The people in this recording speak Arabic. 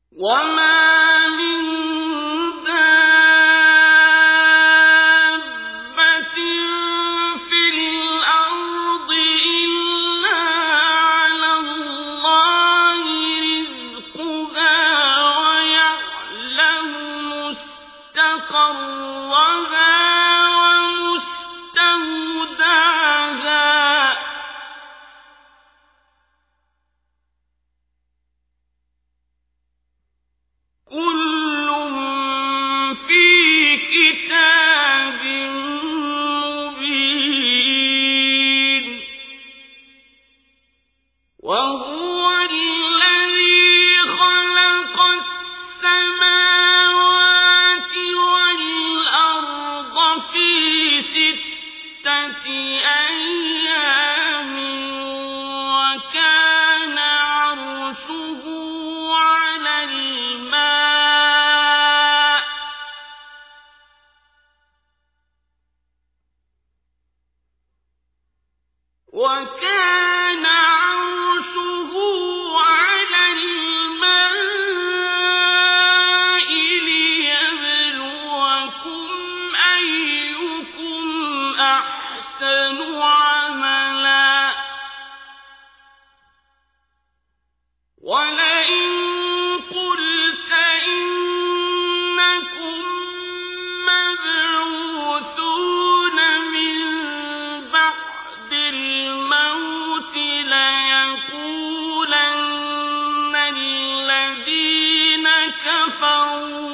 وما من دابة في الأرض إلا على الله رزقها ويعلم مستقرها ومستودعها كل في كتاب مبين وهو الذي خلق السماوات والأرض في 6 أيام وكان عرشه على الماء ليبلوكم أيكم أحسن عملا ولئن قلت إنكم مبعوثون من بعد الموت ليقولن الذين كفروا